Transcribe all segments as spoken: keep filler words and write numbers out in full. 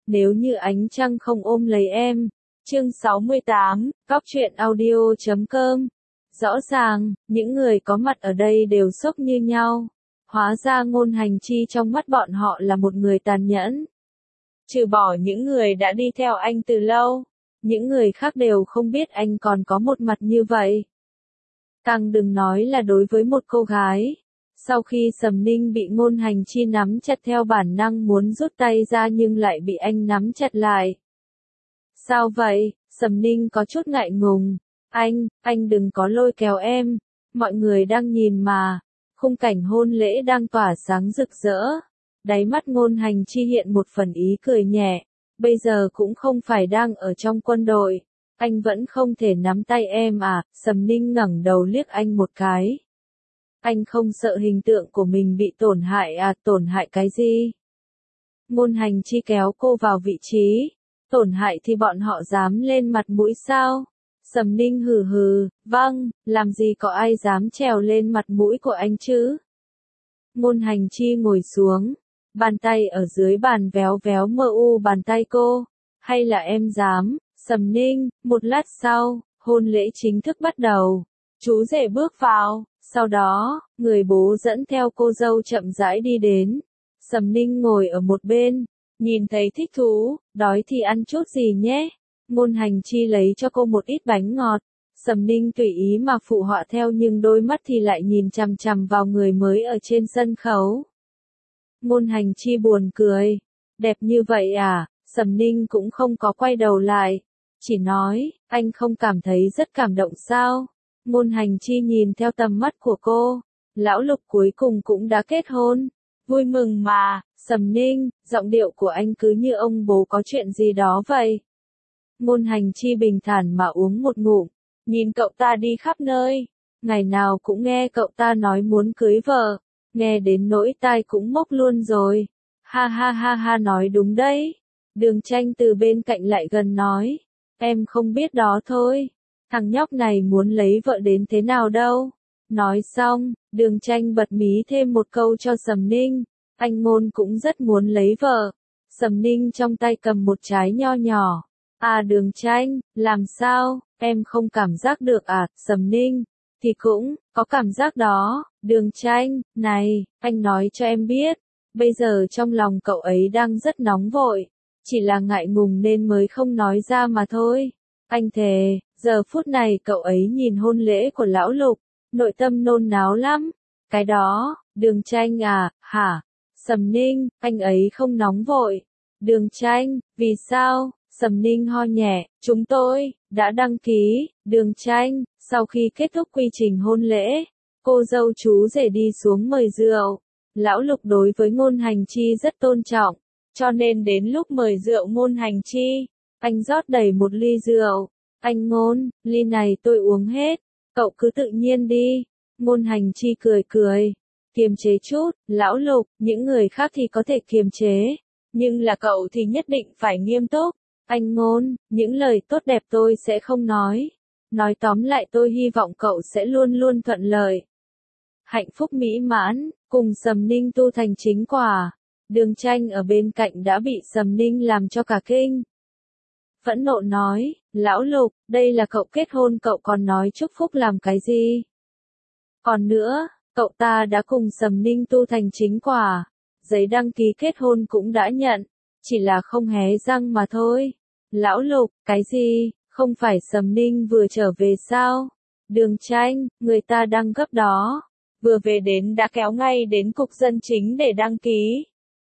nếu như ánh trăng không ôm lấy em. Chương sáu mươi tám, Góc truyện audio chấm com. Rõ ràng, những người có mặt ở đây đều sốc như nhau. Hóa ra Ngôn Hành Chi trong mắt bọn họ là một người tàn nhẫn. Trừ bỏ những người đã đi theo anh từ lâu, những người khác đều không biết anh còn có một mặt như vậy. Càng đừng nói là đối với một cô gái. Sau khi Sầm Ninh bị Ngôn Hành Chi nắm chặt theo bản năng muốn rút tay ra nhưng lại bị anh nắm chặt lại. Sao vậy? Sầm Ninh có chút ngại ngùng. Anh, anh đừng có lôi kéo em. Mọi người đang nhìn mà. Khung cảnh hôn lễ đang tỏa sáng rực rỡ. Đáy mắt Ngôn Hành Chi hiện một phần ý cười nhẹ. Bây giờ cũng không phải đang ở trong quân đội. Anh vẫn không thể nắm tay em à? Sầm Ninh ngẩng đầu liếc anh một cái. Anh không sợ hình tượng của mình bị tổn hại à? Tổn hại cái gì? Ngôn Hành Chi kéo cô vào vị trí. Tổn hại thì bọn họ dám lên mặt mũi sao? Sầm Ninh hừ hừ, vâng, làm gì có ai dám trèo lên mặt mũi của anh chứ? Ngôn Hành Chi ngồi xuống, bàn tay ở dưới bàn véo véo mờ u bàn tay cô. Hay là em dám? Sầm Ninh, một lát sau, hôn lễ chính thức bắt đầu. Chú rể bước vào, sau đó, người bố dẫn theo cô dâu chậm rãi đi đến. Sầm Ninh ngồi ở một bên, nhìn thấy thích thú, đói thì ăn chút gì nhé. Ngôn Hành Chi lấy cho cô một ít bánh ngọt. Sầm Ninh tùy ý mà phụ họa theo nhưng đôi mắt thì lại nhìn chằm chằm vào người mới ở trên sân khấu. Ngôn Hành Chi buồn cười. Đẹp như vậy à? Sầm Ninh cũng không có quay đầu lại. Chỉ nói, anh không cảm thấy rất cảm động sao? Ngôn Hành Chi nhìn theo tầm mắt của cô. Lão Lục cuối cùng cũng đã kết hôn. Vui mừng mà. Sầm Ninh, giọng điệu của anh cứ như ông bố có chuyện gì đó vậy. Ngôn Hành Chi bình thản mà uống một ngụm. Nhìn cậu ta đi khắp nơi. Ngày nào cũng nghe cậu ta nói muốn cưới vợ. Nghe đến nỗi tai cũng mốc luôn rồi. Ha ha ha ha, nói đúng đấy. Đường Tranh từ bên cạnh lại gần nói. Em không biết đó thôi. Thằng nhóc này muốn lấy vợ đến thế nào đâu. Nói xong, Đường Tranh bật mí thêm một câu cho Sầm Ninh. Anh Ngôn cũng rất muốn lấy vợ. Sầm Ninh trong tay cầm một trái nho nhỏ. À Đường Tranh, làm sao, em không cảm giác được à? Sầm Ninh, thì cũng, có cảm giác đó. Đường Tranh, này, anh nói cho em biết. Bây giờ trong lòng cậu ấy đang rất nóng vội. Chỉ là ngại ngùng nên mới không nói ra mà thôi. Anh thề, giờ phút này cậu ấy nhìn hôn lễ của Lão Lục. Nội tâm nôn náo lắm. Cái đó, Đường Tranh à, hả? Sầm Ninh, anh ấy không nóng vội. Đường Tranh, vì sao? Sầm Ninh ho nhẹ, chúng tôi đã đăng ký. Đường Tranh, sau khi kết thúc quy trình hôn lễ, cô dâu chú rể đi xuống mời rượu. Lão Lục đối với Ngôn Hành Chi rất tôn trọng, cho nên đến lúc mời rượu Ngôn Hành Chi, anh rót đầy một ly rượu. Anh Ngôn, ly này tôi uống hết, cậu cứ tự nhiên đi. Ngôn Hành Chi cười cười, kiềm chế chút. Lão Lục, những người khác thì có thể kiềm chế, nhưng là cậu thì nhất định phải nghiêm túc. Anh Ngôn, những lời tốt đẹp tôi sẽ không nói. Nói tóm lại tôi hy vọng cậu sẽ luôn luôn thuận lợi. Hạnh phúc mỹ mãn, cùng Sầm Ninh tu thành chính quả. Đường Tranh ở bên cạnh đã bị Sầm Ninh làm cho cả kinh. Phẫn nộ nói, Lão Lục, đây là cậu kết hôn cậu còn nói chúc phúc làm cái gì? Còn nữa, cậu ta đã cùng Sầm Ninh tu thành chính quả. Giấy đăng ký kết hôn cũng đã nhận, chỉ là không hé răng mà thôi. Lão Lục, cái gì, không phải Sầm Ninh vừa trở về sao? Đường Tranh, người ta đang gấp đó. Vừa về đến đã kéo ngay đến cục dân chính để đăng ký.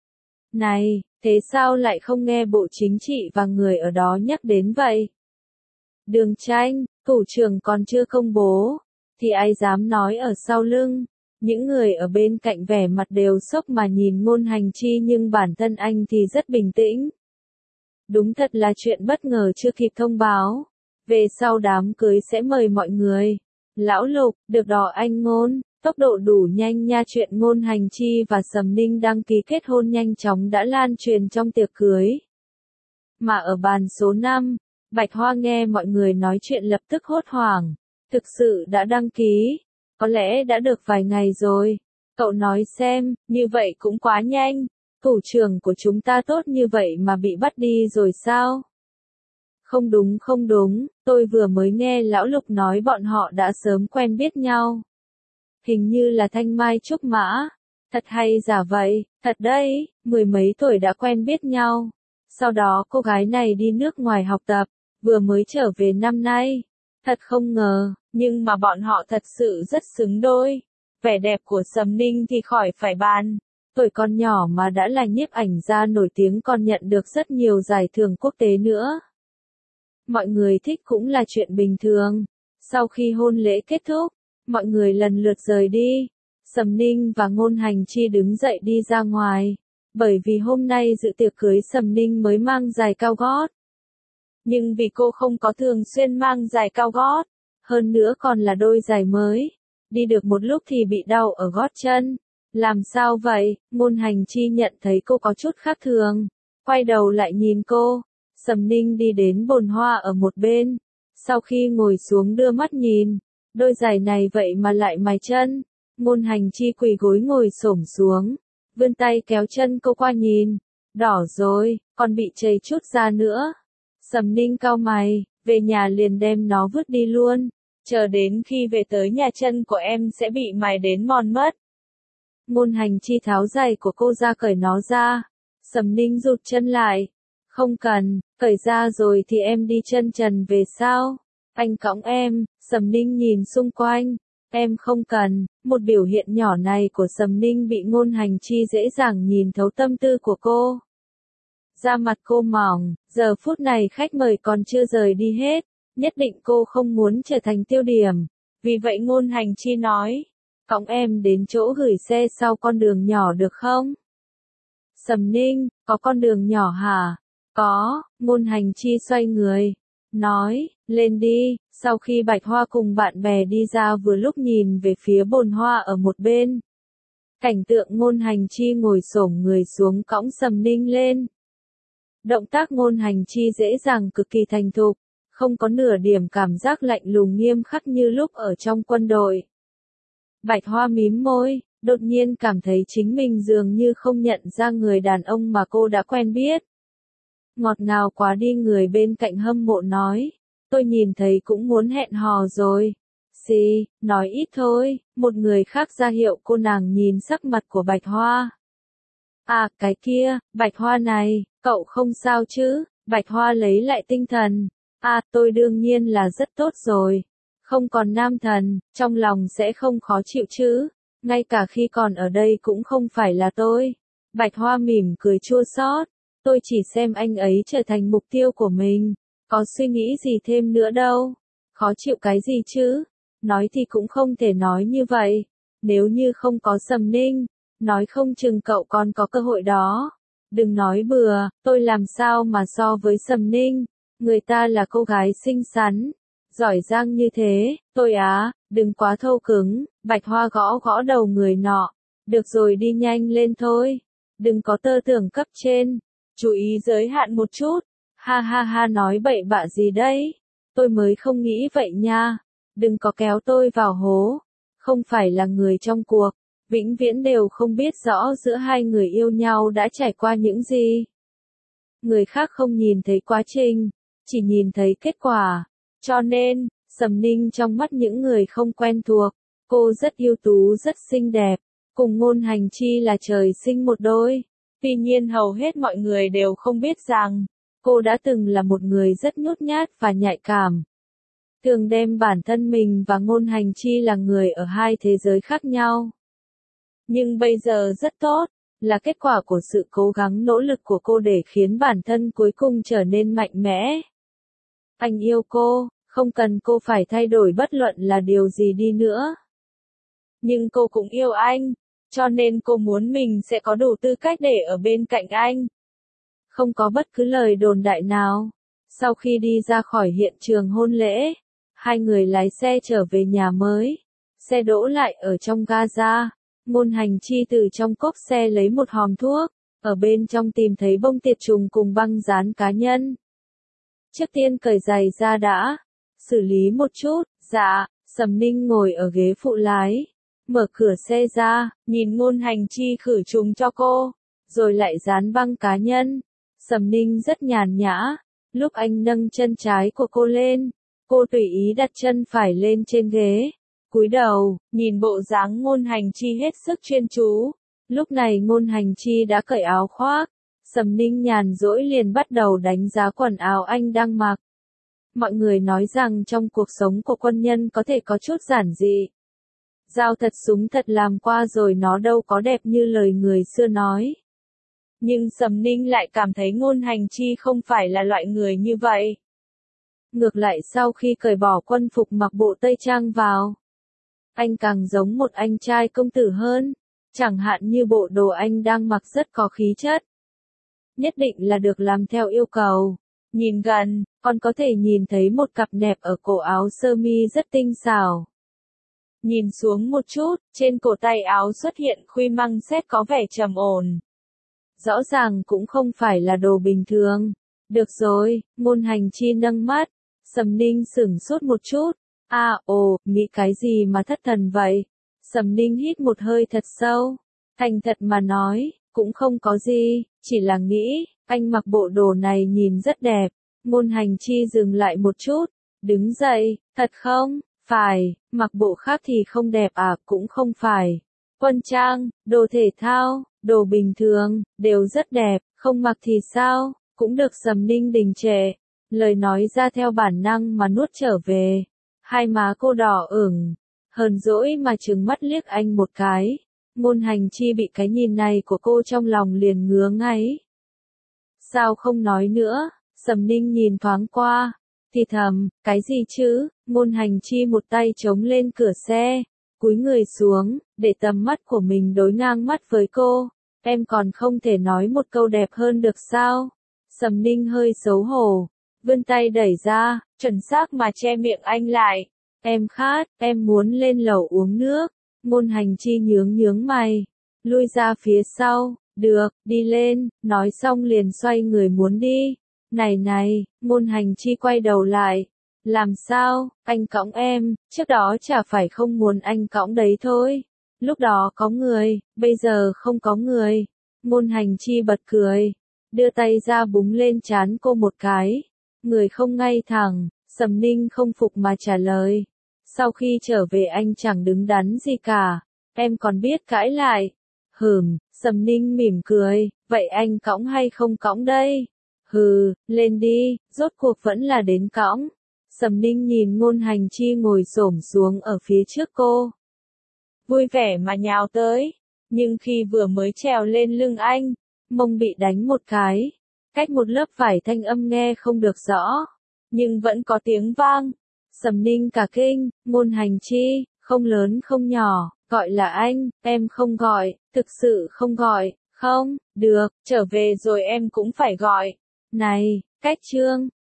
Này, thế sao lại không nghe Bộ Chính trị và người ở đó nhắc đến vậy? Đường Tranh, thủ trưởng còn chưa công bố, thì ai dám nói ở sau lưng? Những người ở bên cạnh vẻ mặt đều sốc mà nhìn Ngôn Hành Chi nhưng bản thân anh thì rất bình tĩnh. Đúng thật là chuyện bất ngờ chưa kịp thông báo. Về sau đám cưới sẽ mời mọi người. Lão Lục, được đó anh Ngôn, tốc độ đủ nhanh nha. Chuyện Ngôn Hành Chi và Sầm Ninh đăng ký kết hôn nhanh chóng đã lan truyền trong tiệc cưới. Mà ở bàn số năm, Bạch Hoa nghe mọi người nói chuyện lập tức hốt hoảng. Thực sự đã đăng ký, có lẽ đã được vài ngày rồi. Cậu nói xem, như vậy cũng quá nhanh. Thủ trưởng của chúng ta tốt như vậy mà bị bắt đi rồi sao? Không đúng không đúng, tôi vừa mới nghe Lão Lục nói bọn họ đã sớm quen biết nhau. Hình như là thanh mai trúc mã. Thật hay giả vậy, thật đấy, mười mấy tuổi đã quen biết nhau. Sau đó cô gái này đi nước ngoài học tập, vừa mới trở về năm nay. Thật không ngờ, nhưng mà bọn họ thật sự rất xứng đôi. Vẻ đẹp của Sầm Ninh thì khỏi phải bàn. Tuổi còn nhỏ mà đã là nhiếp ảnh gia nổi tiếng, còn nhận được rất nhiều giải thưởng quốc tế nữa. Mọi người thích cũng là chuyện bình thường. Sau khi hôn lễ kết thúc, mọi người lần lượt rời đi. Sầm Ninh và Ngôn Hành Chi đứng dậy đi ra ngoài. Bởi vì hôm nay dự tiệc cưới Sầm Ninh mới mang giày cao gót. Nhưng vì cô không có thường xuyên mang giày cao gót, hơn nữa còn là đôi giày mới. Đi được một lúc thì bị đau ở gót chân. Làm sao vậy? Ngôn Hành Chi nhận thấy cô có chút khác thường. Quay đầu lại nhìn cô. Sầm Ninh đi đến bồn hoa ở một bên. Sau khi ngồi xuống đưa mắt nhìn. Đôi giày này vậy mà lại mài chân. Ngôn Hành Chi quỳ gối ngồi xổm xuống. Vươn tay kéo chân cô qua nhìn. Đỏ rồi, còn bị chảy chút da nữa. Sầm Ninh cau mày, về nhà liền đem nó vứt đi luôn. Chờ đến khi về tới nhà chân của em sẽ bị mài đến mòn mất. Ngôn Hành Chi tháo giày của cô ra cởi nó ra. Sầm Ninh rụt chân lại. Không cần, cởi ra rồi thì em đi chân trần về sao? Anh cõng em. Sầm Ninh nhìn xung quanh. Em không cần. Một biểu hiện nhỏ này của Sầm Ninh bị Ngôn Hành Chi dễ dàng nhìn thấu tâm tư của cô. Da mặt cô mỏng, giờ phút này khách mời còn chưa rời đi hết. Nhất định cô không muốn trở thành tiêu điểm. Vì vậy Ngôn Hành Chi nói. Cõng em đến chỗ gửi xe sau con đường nhỏ được không? Sầm Ninh, có con đường nhỏ hả? Có. Ngôn Hành Chi xoay người. Nói, lên đi. Sau khi Bạch Hoa cùng bạn bè đi ra vừa lúc nhìn về phía bồn hoa ở một bên. Cảnh tượng Ngôn Hành Chi ngồi xổm người xuống cõng Sầm Ninh lên. Động tác Ngôn Hành Chi dễ dàng cực kỳ thành thục, không có nửa điểm cảm giác lạnh lùng nghiêm khắc như lúc ở trong quân đội. Bạch Hoa mím môi, đột nhiên cảm thấy chính mình dường như không nhận ra người đàn ông mà cô đã quen biết. Ngọt ngào quá đi, người bên cạnh hâm mộ nói, tôi nhìn thấy cũng muốn hẹn hò rồi. Xì, nói ít thôi, một người khác ra hiệu cô nàng nhìn sắc mặt của Bạch Hoa. À, cái kia, Bạch Hoa này, cậu không sao chứ? Bạch Hoa lấy lại tinh thần. À, tôi đương nhiên là rất tốt rồi. Không còn nam thần, trong lòng sẽ không khó chịu chứ. Ngay cả khi còn ở đây cũng không phải là tôi. Bạch Hoa mỉm cười chua xót. Tôi chỉ xem anh ấy trở thành mục tiêu của mình. Có suy nghĩ gì thêm nữa đâu. Khó chịu cái gì chứ? Nói thì cũng không thể nói như vậy. Nếu như không có Sầm Ninh, nói không chừng cậu còn có cơ hội đó. Đừng nói bừa, tôi làm sao mà so với Sầm Ninh. Người ta là cô gái xinh xắn, giỏi giang như thế. Tôi á, đừng quá thô cứng. Bạch Hoa gõ gõ đầu người nọ. Được rồi, đi nhanh lên thôi. Đừng có tơ tưởng cấp trên. Chú ý giới hạn một chút. Ha ha ha, nói bậy bạ gì đấy? Tôi mới không nghĩ vậy nha. Đừng có kéo tôi vào hố. Không phải là người trong cuộc, vĩnh viễn đều không biết rõ giữa hai người yêu nhau đã trải qua những gì. Người khác không nhìn thấy quá trình, chỉ nhìn thấy kết quả. Cho nên, Sầm Ninh trong mắt những người không quen thuộc, cô rất ưu tú, rất xinh đẹp, cùng Ngôn Hành Chi là trời sinh một đôi. Tuy nhiên hầu hết mọi người đều không biết rằng, cô đã từng là một người rất nhút nhát và nhạy cảm. Thường đem bản thân mình và Ngôn Hành Chi là người ở hai thế giới khác nhau. Nhưng bây giờ rất tốt, là kết quả của sự cố gắng nỗ lực của cô để khiến bản thân cuối cùng trở nên mạnh mẽ. Anh yêu cô, không cần cô phải thay đổi bất luận là điều gì đi nữa. Nhưng cô cũng yêu anh, cho nên cô muốn mình sẽ có đủ tư cách để ở bên cạnh anh. Không có bất cứ lời đồn đại nào. Sau khi đi ra khỏi hiện trường hôn lễ, hai người lái xe trở về nhà mới. Xe đỗ lại ở trong Gaza. Ngôn Hành Chi từ trong cốp xe lấy một hòm thuốc, ở bên trong tìm thấy bông tiệt trùng cùng băng dán cá nhân. Trước tiên cởi giày ra đã, xử lý một chút. Dạ. Sầm Ninh ngồi ở ghế phụ lái, mở cửa xe ra, nhìn Ngôn Hành Chi khử trùng cho cô. rồi lại dán băng cá nhân. Sầm Ninh rất nhàn nhã, lúc anh nâng chân trái của cô lên, cô tùy ý đặt chân phải lên trên ghế, cúi đầu, nhìn bộ dáng Ngôn Hành Chi hết sức chuyên chú. Lúc này Ngôn Hành Chi đã cởi áo khoác, Sầm Ninh nhàn rỗi liền bắt đầu đánh giá quần áo anh đang mặc. Mọi người nói rằng trong cuộc sống của quân nhân có thể có chút giản dị. Dao thật súng thật làm qua rồi nó đâu có đẹp như lời người xưa nói. Nhưng Sầm Ninh lại cảm thấy Ngôn Hành Chi không phải là loại người như vậy. Ngược lại sau khi cởi bỏ quân phục mặc bộ tây trang vào, anh càng giống một anh trai công tử hơn, chẳng hạn như bộ đồ anh đang mặc rất có khí chất. Nhất định là được làm theo yêu cầu. Nhìn gần, còn có thể nhìn thấy một cặp nẹp ở cổ áo sơ mi rất tinh xảo. Nhìn xuống một chút, trên cổ tay áo xuất hiện khuy măng xét có vẻ trầm ổn. Rõ ràng cũng không phải là đồ bình thường. Được rồi, Ngôn Hành Chi nâng mắt. Sầm Ninh sửng sốt một chút. À, ồ, nghĩ cái gì mà thất thần vậy? Sầm Ninh hít một hơi thật sâu. Thành thật mà nói, cũng không có gì, chỉ là nghĩ, anh mặc bộ đồ này nhìn rất đẹp. Ngôn Hành Chi dừng lại một chút, đứng dậy, thật không? Phải, mặc bộ khác thì không đẹp à, cũng không phải. Quân trang, đồ thể thao, đồ bình thường, đều rất đẹp, không mặc thì sao, cũng được. Sầm Ninh đình trệ, lời nói ra theo bản năng mà nuốt trở về. Hai má cô đỏ ửng, hờn dỗi mà trừng mắt liếc anh một cái. Ngôn Hành Chi bị cái nhìn này của cô trong lòng liền ngứa ngáy. Sao không nói nữa? Sầm Ninh nhìn thoáng qua, thì thầm, cái gì chứ? Ngôn Hành Chi một tay chống lên cửa xe, cúi người xuống, để tầm mắt của mình đối ngang mắt với cô. Em còn không thể nói một câu đẹp hơn được sao? Sầm Ninh hơi xấu hổ, vươn tay đẩy ra, chuẩn xác mà che miệng anh lại. Em khát, em muốn lên lầu uống nước. Ngôn Hành Chi nhướng nhướng mày, lui ra phía sau. Được, đi lên, nói xong liền xoay người muốn đi. Này này, Ngôn Hành Chi quay đầu lại. Làm sao, anh cõng em, trước đó chả phải không muốn anh cõng đấy thôi. Lúc đó có người, bây giờ không có người. Ngôn Hành Chi bật cười, đưa tay ra búng lên trán cô một cái. Người không ngay thẳng, Sầm Ninh không phục mà trả lời. Sau khi trở về anh chẳng đứng đắn gì cả, em còn biết cãi lại. Hừm, Sầm Ninh mỉm cười, vậy anh cõng hay không cõng đây? Hừ, lên đi, rốt cuộc vẫn là đến cõng. Sầm Ninh nhìn Ngôn Hành Chi ngồi xổm xuống ở phía trước cô, vui vẻ mà nhào tới, nhưng khi vừa mới trèo lên lưng anh, mông bị đánh một cái, cách một lớp vải thanh âm nghe không được rõ, nhưng vẫn có tiếng vang. Sầm Ninh cả kinh, Ngôn Hành Chi, không lớn không nhỏ, gọi là anh, em không gọi, thực sự không gọi, không, được, trở về rồi em cũng phải gọi. Này, cách trương,